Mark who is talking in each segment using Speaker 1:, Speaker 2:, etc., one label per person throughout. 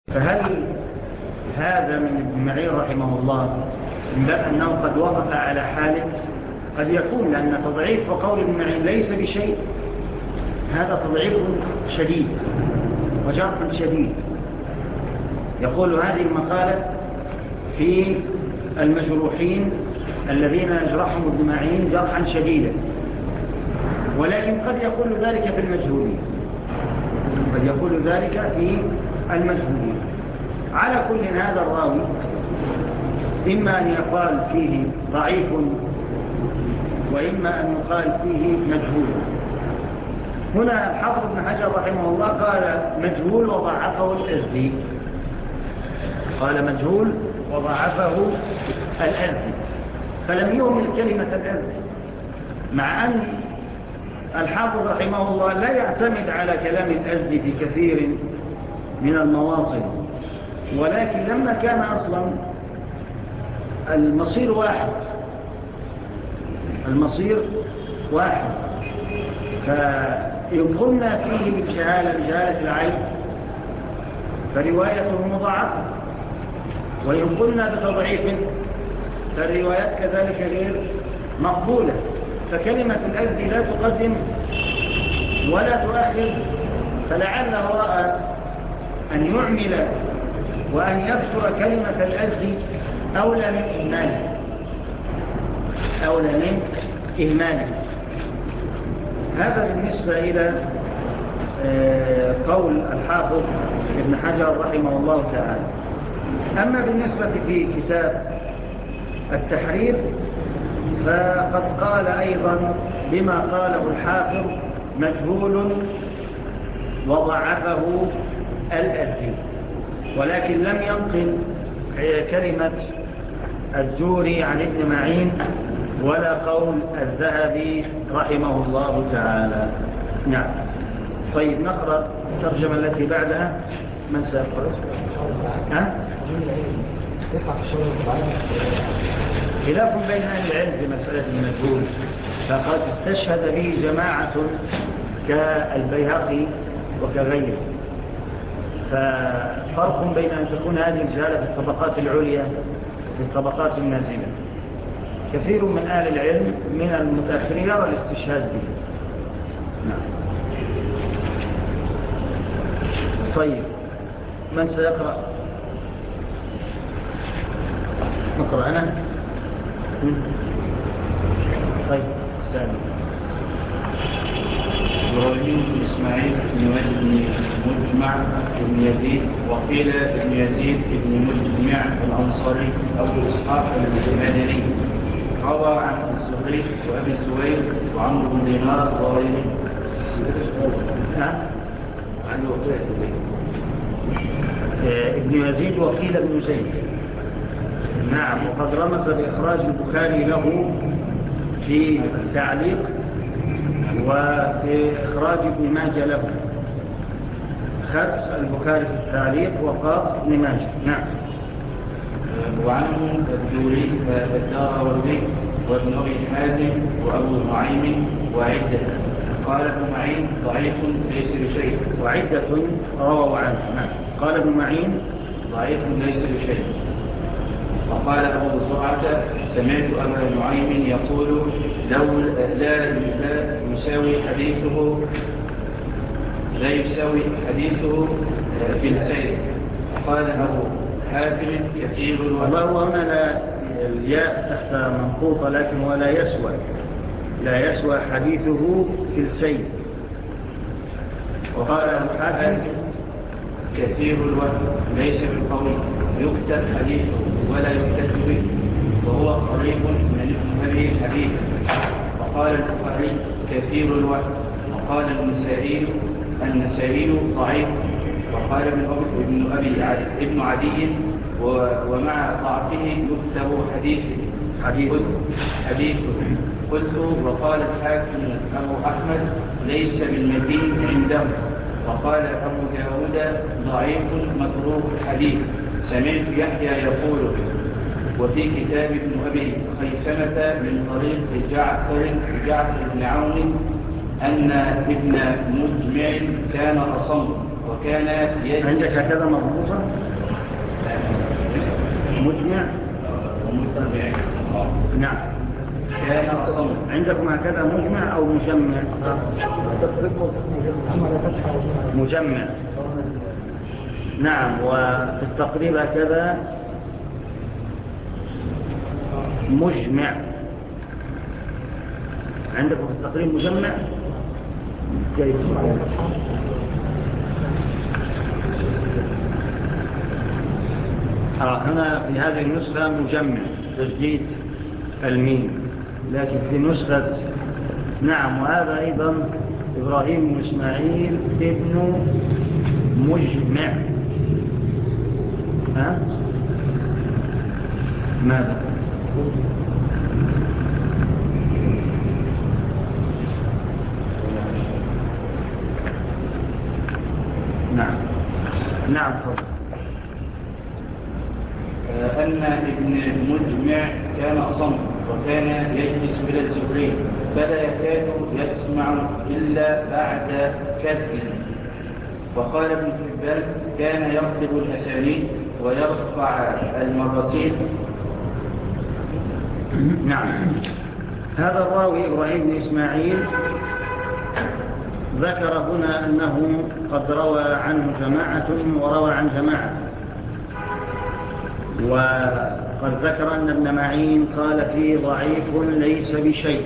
Speaker 1: فهل هذا من ابن معين رحمه الله من باب أنه قد وقف على حاله؟ قد يكون، لأن تضعيف وقول ابن معين ليس بشيء، هذا تضعيف شديد وجرح شديد. يقول هذه المقالة في المجروحين الذين يجرحهم ابن معين جرحا شديدا، ولكن قد يقول ذلك في المجهولين، قد يقول ذلك في المجهولين. على كل هذا الراوي إما أن يقال فيه ضعيف وإما أن يقال فيه مجهول. هنا الحافظ ابن حجر رحمه الله قال مجهول وضعفه الأزدي، قال مجهول وضعفه الأزدي، فلم يهمل كلمة الأزدي، مع أن الحافظ رحمه الله لا يعتمد على كلام الأزدي في كثير من المواطن، ولكن لما كان أصلا المصير واحد، المصير واحد، فإن قلنا فيه بجهالة العين فروايته مضاعفة، وإن قلنا بتضعيف فالروايات كذلك غير مقبولة. فكلمة الأزدي لا تقدم ولا تؤخر، فلعله رأى أن يعمل وأن يذكر كلمة الأزدي أولى من إهماله، أولى من إهماله. هذا بالنسبة إلى قول الحافظ ابن حجر رحمه الله تعالى. أما بالنسبة في كتاب التحرير فقد قال أيضا بما قاله الحافظ مجهول وضعفه الأزدي، ولكن لم ينقل كلمة الجوري عن ابن معين ولا قول الذهبي رحمه الله تعالى. نعم. طيب نقرأ الترجمة التي بعدها. من سيقرأ؟ خلاف بين أهل العلم في مسألة المجهول، فقد استشهد به جماعة كالبيهقي وكغيره، ففرق بين أن تكون هذه الجهالة في الطبقات العليا في الطبقات النازلة. كثير من أهل العلم من المتأخرين يرى الاستشهاد به. نعم. طيب من سيقرأ؟ نقرأ أنا. طيب سامي.
Speaker 2: إبراهيم بن إسماعيل بن مجمع بن يزيد، وقيل بن يزيد بن مجمع الأنصاري أبو إسحاق المدني، روى عن الزهري وأبي الزوير وعمرو بن دينار وغيره.
Speaker 1: عن ابن يزيد وقيل بن زيد. نعم. وقد رمز بإخراج البخاري له في التعليق وبإخراج ابن ماجه له، خط البخاري في التعليق وقاف ابن ماجه. نعم.
Speaker 2: وعنه الدوري الداروردي وابن أبي حازم وأبو نعيم وعدة. قال ابن معين ضعيف ليس بشيء،
Speaker 1: وعدة رووا عنه. نعم. قال ابن معين
Speaker 2: ضعيف ليس بشيء. وقال أبو زرعة سمعت أبا نعيم يقول لا يساوي حديثه في السير. قال أبو حاتم كثير
Speaker 1: الله هنا لا الياء تحت منقوطة، لكن هو لا يسوى حديثه في السير. وقال أبو حاتم
Speaker 2: كثير الوقت ليس بالقول يكتب حديثه ولا يكتب به، وهو قريب من ابن أبي حديث. وقال البخاري كثير الوقت. وقال النسائي ضعيف. وقال ابن عدي ومع ضعفه يكتب حديثه. قلت وقال الحاكم أبو أحمد ليس بالمتين عنده. وقال أبو داود ضعيف متروك الحديث. سمعت يحيى يقول وفي كتاب ابن أبي خيثمة من طريق جعفر بن عون أن ابن مجمع كان أصم وكان يجلس.
Speaker 1: عندك هكذا مضبوطة مجمع
Speaker 2: ومتبع.
Speaker 1: نعم.
Speaker 2: كان أصم.
Speaker 1: عندكم هكذا مجمع أو مجمع؟ مجمع. نعم. وفي التقريب هكذا مجمع. عندكم في التقريب مجمع كيف؟ هنا في هذه النسخة مجمع تجديد الميم، لكن في نسخة نعم. وهذا أيضا إبراهيم بن إسماعيل ابن مجمع. ها؟ ماذا؟ نعم نعم فضل.
Speaker 2: أن ابن مجمع كان أصم وكان يجلس إلى الزهري فلا يكاد يسمع إلا بعد كد. وقال ابن حبان كان يقلب الأسانيد ويرفع المراسيل.
Speaker 1: نعم. هذا الراوي إبراهيم بن إسماعيل ذكر هنا أنه قد روى عنه جماعة وروى عن جماعة، وقد ذكر أن ابن معين قال فيه ضعيف ليس بشيء.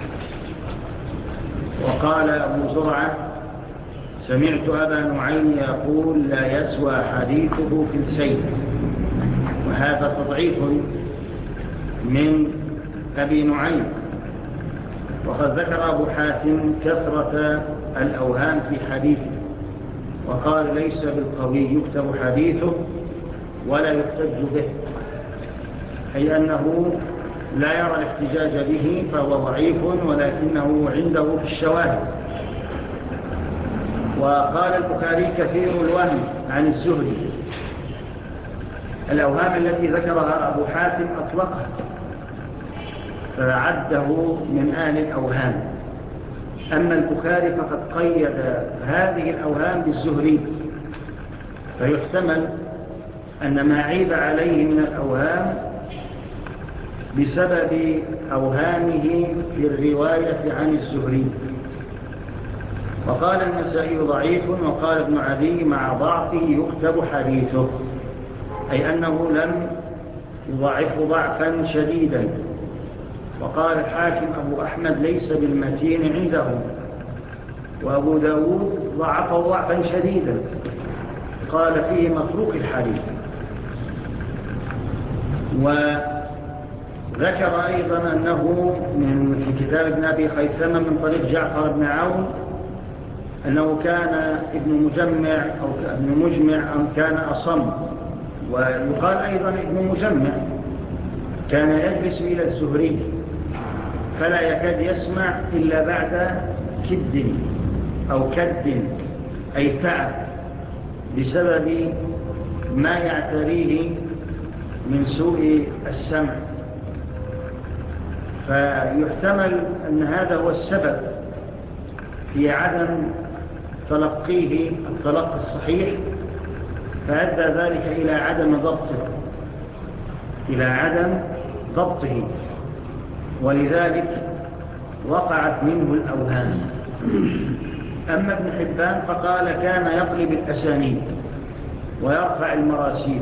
Speaker 1: وقال أبو زرعة سمعت أبا نعيم يقول لا يسوى حديثه في السيف، وهذا تضعيف من أبي نعيم. وقد ذكر أبو حاتم كثرة الأوهام في حديثه وقال ليس بالقوي يكتب حديثه ولا يحتج به، أي أنه لا يرى الاحتجاج به فهو ضعيف ولكنه عنده في الشواهد. وقال البخاري كثير الوهم عن الزهري. الأوهام التي ذكرها أبو حاتم أطلقها فعده من أهل الأوهام. أما البخاري فقد قيد هذه الأوهام بالزهري، فيحتمل أن ما عيب عليه من الأوهام بسبب أوهامه في الرواية عن الزهري. وقال النسائي ضعيف، وقال ابن عدي مع ضعفه يكتب حديثه، أي أنه لم يضعفه ضعفا شديدا. وقال الحاكم أبو أحمد ليس بالمتين عنده، وأبو داود ضعفه ضعفا شديدا قال فيه متروك الحديث. وذكر أيضا أنه في كتاب ابن أبي خيثمة من طريق جعفر بن عون أنه كان ابن مجمع أو كان أصم. ويقال أيضا ابن مجمع كان يجلس إلى الزهري فلا يكاد يسمع إلا بعد كد أو كد، أي تعب بسبب ما يعتريه من سوء السمع. فيحتمل أن هذا هو السبب في عدم تلقيه التلقي الصحيح، فأدى ذلك إلى عدم ضبطه ولذلك وقعت منه الأوهام. أما ابن حبان فقال كان يقلب الأسانيد ويرفع المراسيل،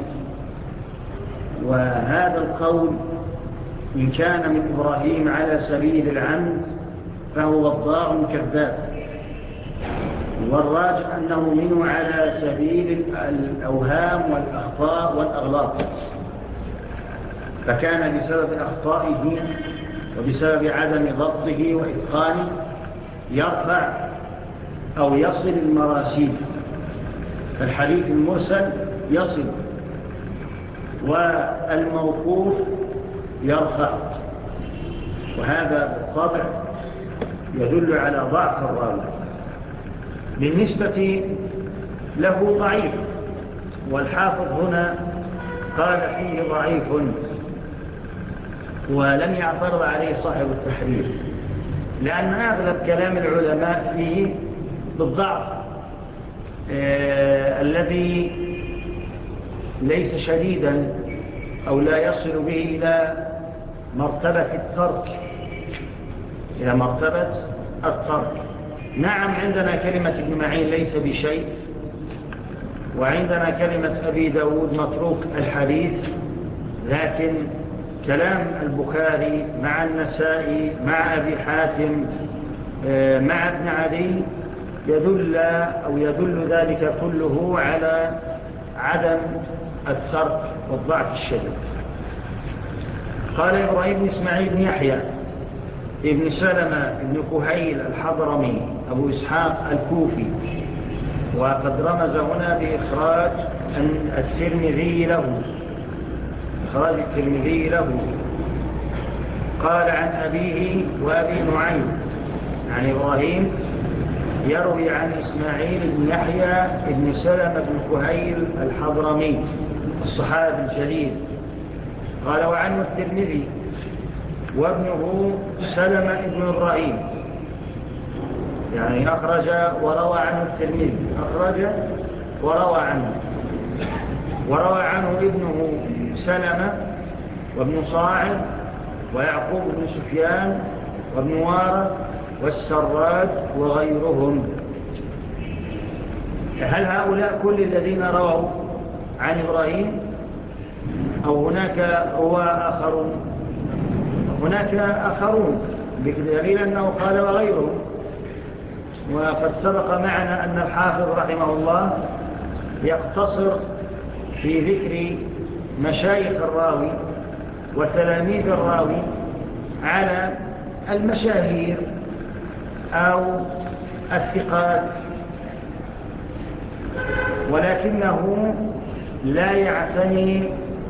Speaker 1: وهذا القول إن كان من إبراهيم على سبيل العمد فهو وضاع كذاب، والراجح أنه منه على سبيل الأوهام والأخطاء والأغلاط، فكان بسبب أخطائه وبسبب عدم ضبطه وإتقانه يرفع أو يصل المراسيل. فالحديث المرسل يصل والموقوف يرفع، وهذا بالطبع يدل على ضعف الراوي. بالنسبة له ضعيف، والحافظ هنا قال فيه ضعيف ولم يعترض عليه صاحب التحرير، لأن أغلب كلام العلماء فيه بالضعف، الذي ليس شديدا أو لا يصل به إلى مرتبة الترك، إلى مرتبة الترك. نعم، عندنا كلمة ابن معين ليس بشيء، وعندنا كلمة أبي داود متروك الحديث، لكن كلام البخاري مع النسائي مع أبي حاتم مع ابن عدي يدل ذلك كله على عدم الترك والضعف الشديد. قال إبراهيم بن إسماعيل بن يحيى ابن سلمة ابن كهيل الحضرمي أبو إسحاق الكوفي، وقد رمز هنا بإخراج الترمذي له، قال عن أبيه وأبي نعيم عن إبراهيم يروي عن إسماعيل بن يحيى بن سلمة بن كهيل الحضرمي الصحابي الجليل. قال وعنه الترمذي وابنه سلمة بن إبراهيم، يعني أخرج وروى عنه الترمذي، أخرج وروى عنه ابنه سلمة وابن صاعد ويعقوب بن سفيان وابن وارث والسراج وغيرهم. هل هؤلاء كل الذين رووا عن إبراهيم أو هناك رواه آخرون؟ هناك آخرون، بدليل أنه قال وغيرهم. وقد سبق معنا أن الحافظ رحمه الله يقتصر في ذكر مشايخ الراوي وتلاميذ الراوي على المشاهير أو الثقات، ولكنه لا يعتني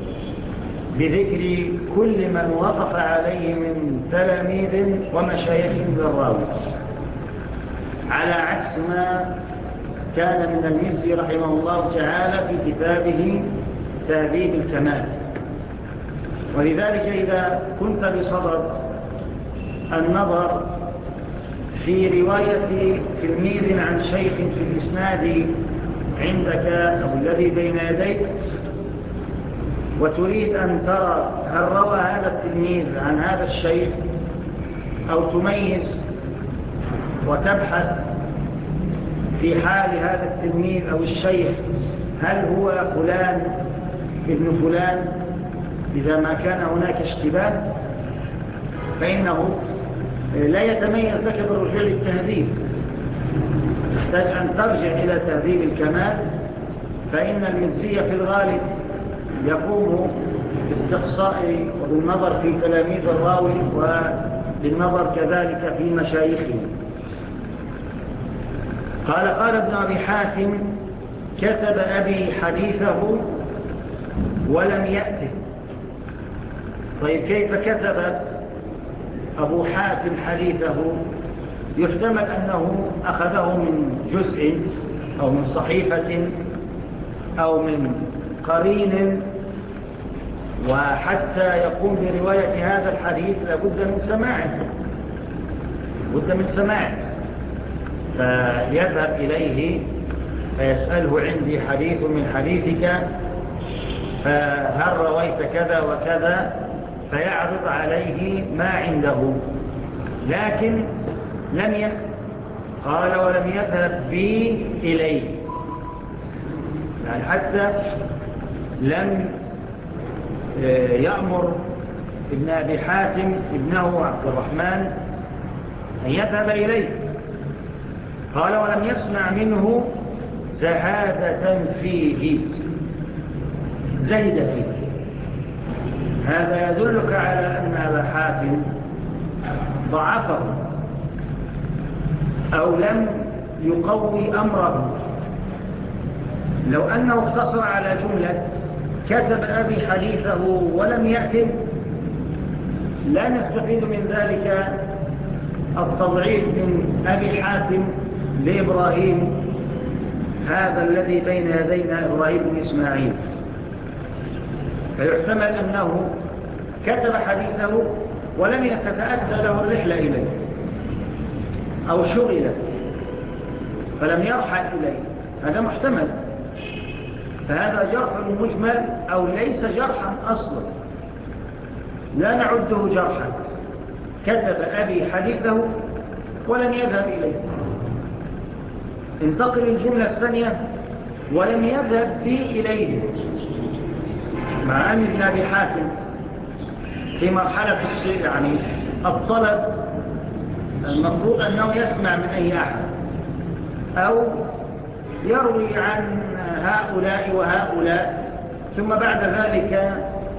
Speaker 1: بذكر كل من وقف عليه من تلاميذ ومشايخ للراوي، على عكس ما كان من المزي رحمه الله تعالى في كتابه تهذيب الكمال. ولذلك إذا كنت بصدد النظر في رواية تلميذ عن شيخ في الإسناد عندك أو الذي بين يديك، وتريد أن ترى هل روى هذا التلميذ عن هذا الشيخ، أو تميز وتبحث في حال هذا التلميذ أو الشيخ هل هو فلان ابن فلان، إذا ما كان هناك اشتباه فإنه لا يتميز لك بالرجوع للتهذيب، تحتاج أن ترجع إلى تهذيب الكمال، فإن المزية في الغالب يقوم باستقصاء وبالنظر في تلاميذ الراوي وبالنظر كذلك في مشايخه. قال ابن أبي حاتم كتب أبي حديثه ولم يأته. طيب كيف كتب أبو حاتم حديثه؟ يحتمل أنه أخذه من جزء أو من صحيفة أو من قرين، وحتى يقوم برواية هذا الحديث لابد من سماعه، فيذهب إليه فيسأله عندي حديث من حديثك، هل رويت كذا وكذا، فيعرض عليه ما عنده، لكن لم يذهب. قال ولم يذهب بي إليه، يعني حتى لم يأمر ابن أبي حاتم ابنه عبد الرحمن أن يذهب إليه. قال ولم يسمع منه زهادة فيه، زهد فيه. هذا يدلك على أن أبا حاتم ضعفه أو لم يقوي أمره. لو أنه اقتصر على جملة كتب أبي حديثه ولم يأتي، لا نستفيد من ذلك التضعيف من أبي حاتم لإبراهيم هذا الذي بين يدينا إبراهيم بن إسماعيل، فيحتمل أنه كتب حديثه ولم يتتأتى له الرحلة إليه أو شغل فلم يرحل إليه، هذا محتمل. فهذا جرح مجمل أو ليس جرحا أصلا، لا نعده جرحا. كتب أبي حديثه ولم يذهب إليه. انتقل الجملة الثانية ولم يذهب بي إليه، مع أن ابن أبي حاتم في مرحلة يعني الطلب المفروض أنه يسمع من أي أحد أو يروي عن هؤلاء وهؤلاء، ثم بعد ذلك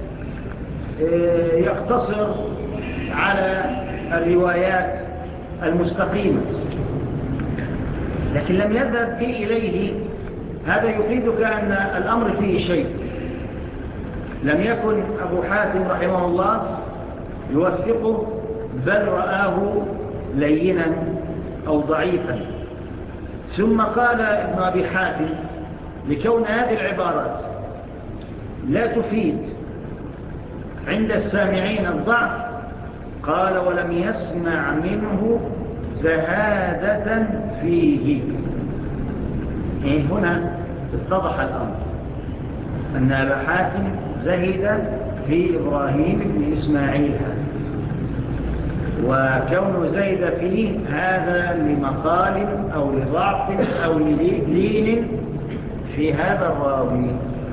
Speaker 1: يقتصر على الروايات المستقيمة. لكن لم يذهب بي إليه، هذا يفيدك أن الأمر فيه شيء. لم يكن أبو حاتم رحمه الله يوثقه، بل رآه لينا أو ضعيفا. ثم قال ابن أبي حاتم لكون هذه العبارات لا تفيد عند السامعين الضعف، قال ولم يسمع منه زهادة فيه. هنا اتضح الأمر أن أبا حاتم زهد في إبراهيم بن إسماعيل، وكونه زهد فيه هذا لمقال أو لضعف أو لين في هذا الراوي.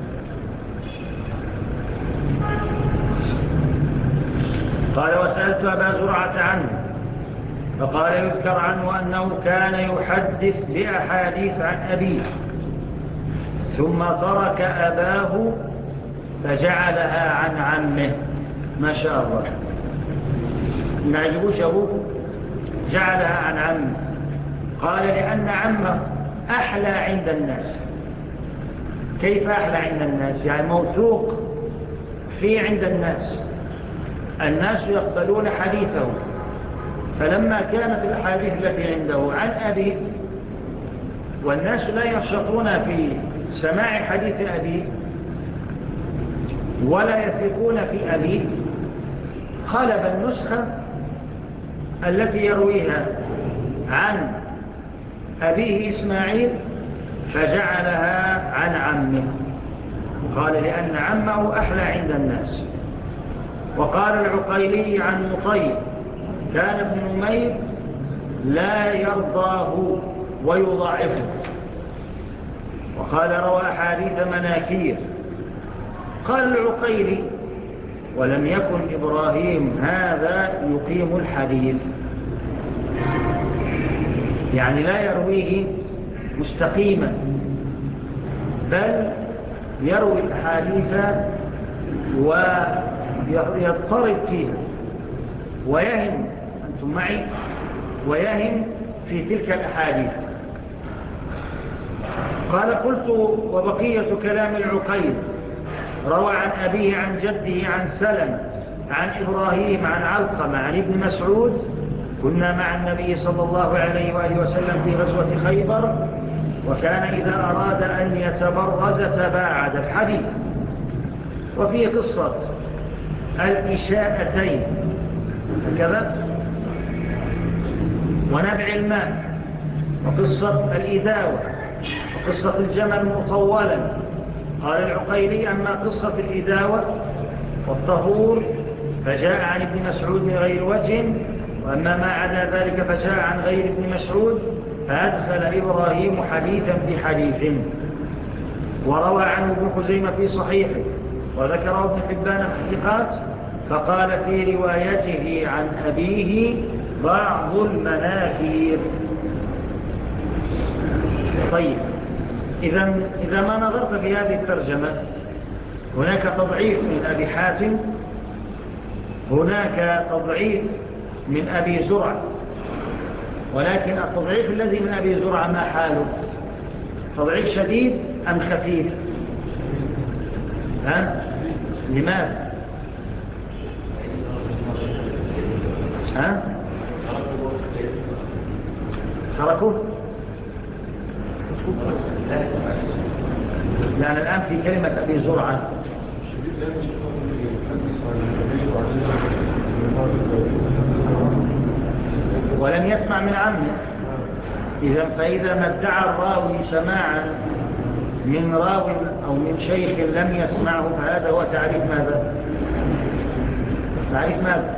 Speaker 1: قال وسألت أبا زرعة عنه فقال يذكر عنه أنه كان يحدث بأحاديث عن أبيه ثم ترك أباه فجعلها عن عمه. ما شاء الله، ما عجبوش أبوه، جعلها عن عمه. قال لأن عمه أحلى عند الناس. كيف أحلى عند الناس؟ يعني موثوق فيه عند الناس، الناس يقبلون حديثه. فلما كانت الحديث التي عنده عن أبيه والناس لا يشطون في سماع حديث أبيه ولا يثقون في أبيه، قلب النسخة التي يرويها عن أبيه إسماعيل فجعلها عن عمه. قال لأن عمه أحلى عند الناس. وقال العقيلي عن مطيب كان ابن نمير لا يرضاه ويضاعفه. وقال روى أحاديث مناكير. قال العقيلي ولم يكن إبراهيم هذا يقيم الحديث، يعني لا يرويه مستقيما، بل يروي الحديث ويضطرب فيها ويهم، أنتم معي، ويهم في تلك الأحاديث. قال قلت وبقية كلام العقيل روى عن أبيه عن جده عن سلم عن إبراهيم عن علقمة عن ابن مسعود كنا مع النبي صلى الله عليه وآله وسلم في غزوة خيبر وكان إذا أراد أن يتبرز تباعد الحديث. وفي قصة الإشاءتين هكذا ونبع الماء وقصة الإداوة وقصة الجمل مطولا. قال العقيلي أما قصة الإداوة والطهور فجاء عن ابن مسعود من غير وجه، وأما ما عدا ذلك فجاء عن غير ابن مسعود فأدخل إبراهيم حديثا في حديث. وروى عنه ابن خزيمة في صحيحه وذكره ابن حبان في الثقات فقال في روايته عن أبيه بعض المناكير. طيب، إذا ما نظرت في هذه الترجمة هناك تضعيف من أبي حاتم، هناك تضعيف من أبي زرع، ولكن التضعيف الذي من أبي زرع ما حاله؟ تضعيف شديد أم خفيف؟ لماذا؟ تركوه؟ يعني الآن في كلمة أبي زرعة ولم يسمع من عمه. فإذا ما ادعى الراوي سماعا من راو أو من شيخ لم يسمعه فهذا هو تعريف ماذا؟ تعريف ماذا؟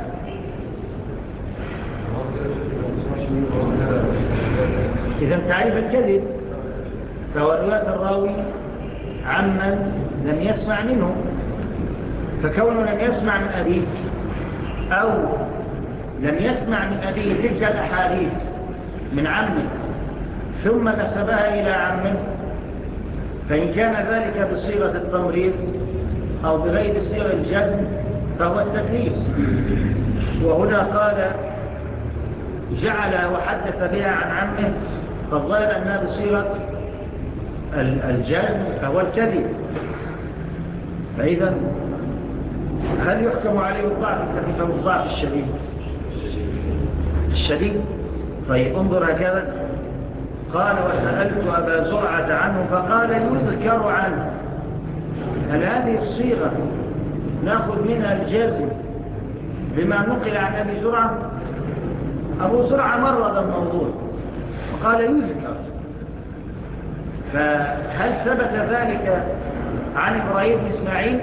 Speaker 1: إذا تعريف الكذب فهو رواية الراوي عمن لم يسمع منه، فكونه لم يسمع من أبيه أو لم يسمع من أبيه تلك الأحاديث من عمه ثم نسبها إلى عمه، فإن كان ذلك بصيغة التمريض أو بغير صيغة الجزم فهو التدليس. وهنا قال جعل وحدث بها عن عمه، فالظاهر أنها بصيغة الجزم فهو الكذب. فإذا هل يحكم عليه الضعف الخفيف أو الضعف الشديد؟ الشديد. طيب انظر هكذا، قال وسألت أبا زرعة عنه فقال يذكر عنه. هل هذه الصيغة نأخذ منها الجازم بما نقل عن أبي زرعة؟ أبو زرعة مرض الموضوع وقال يذكر، فهل ثبت ذلك عن إبراهيم بن إسماعيل؟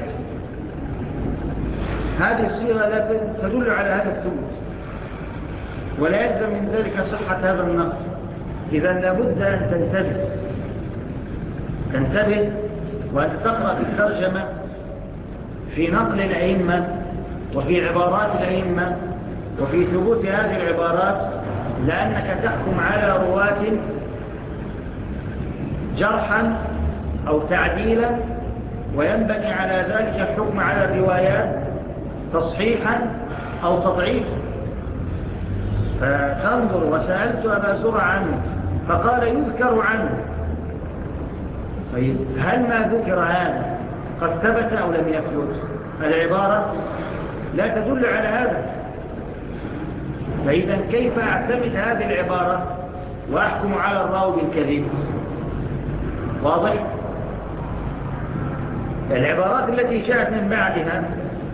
Speaker 1: هذه الصيغة لا تدل على هذا الثبوت ولا يلزم من ذلك صحة هذا النقل. إذا لابد أن تنتبه وأن تقرأ في الترجمة في نقل الأئمة وفي عبارات الأئمة وفي ثبوت هذه العبارات، لأنك تحكم على رواة جرحا أو تعديلا، وينبني على ذلك الحكم على الروايات تصحيحا أو تضعيفا. فتنظر وسألت أبا زرع عنه فقال يذكر عنه. طيب هل ما ذكر هذا قد ثبت أو لم يثبت؟ العبارة لا تدل على هذا، فإذا كيف أعتمد هذه العبارة وأحكم على الراوي بالكذب؟ واضح؟ العبارات التي جاءت من بعدها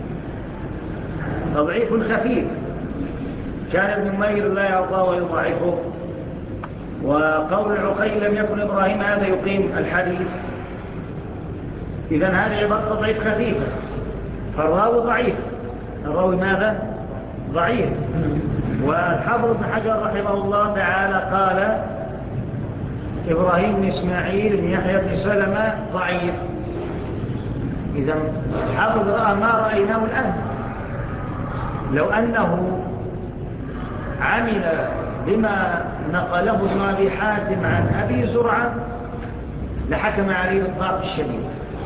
Speaker 1: تضعيف خفيف، كان ابن مير لا يرضى ويضعفه، وقول العقيل لم يكن إبراهيم هذا يقيم الحديث. إذن هذه عبارة تضعيف خفيفة، فالراوي ضعيف. الراوي ماذا؟ ضعيف. والحافظ ابن حجر رحمه الله تعالى قال إبراهيم بن إسماعيل بن يحيى بن سلمة ضعيف. إذن الحافظ رأى ما رأيناه الآن، لو أنه عمل بما نقله ابن أبي حاتم عن أبي زرعة لحكم عليه بالضعف الشديد.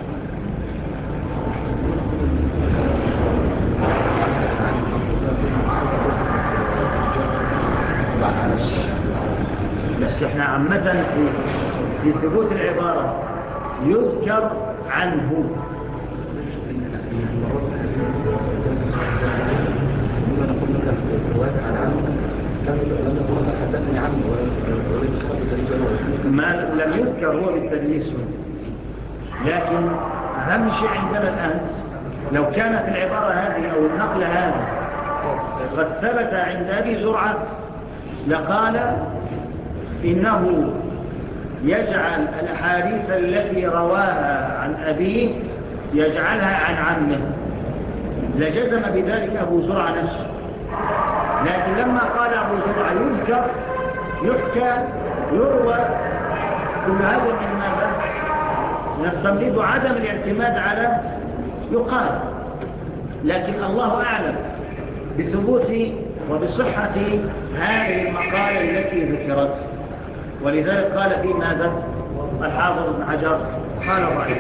Speaker 1: بس احنا عامة في ثبوت العبارة يذكر عنه. ما لم يذكر هو بالتدليس، لكن أهم شيء عندنا الآن لو كانت العبارة هذه أو النقل هذا قد ثبت عند أبي زرعة لقال إنه يجعل الأحاديث التي رواها عن أبيه يجعلها عن عمه، لجزم بذلك أبو زرعة نفسه. لكن لما قال أبو زرعة يذكر يحكى يروى كل هذا من ماذا؟ من التمريض وعدم الاعتماد على يقال. لكن الله أعلم بثبوت وبصحة هذه المقالة التي ذكرت، ولذلك قال في ماذا؟ الحافظ ابن حجر قال ضعيف.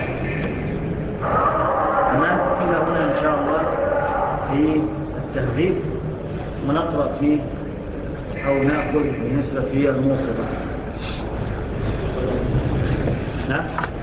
Speaker 1: تمام؟ إلى هنا إن شاء الله في التهذيب، ونقرأ فيه أو نأخذ بالنسبة في الموقظة. نعم.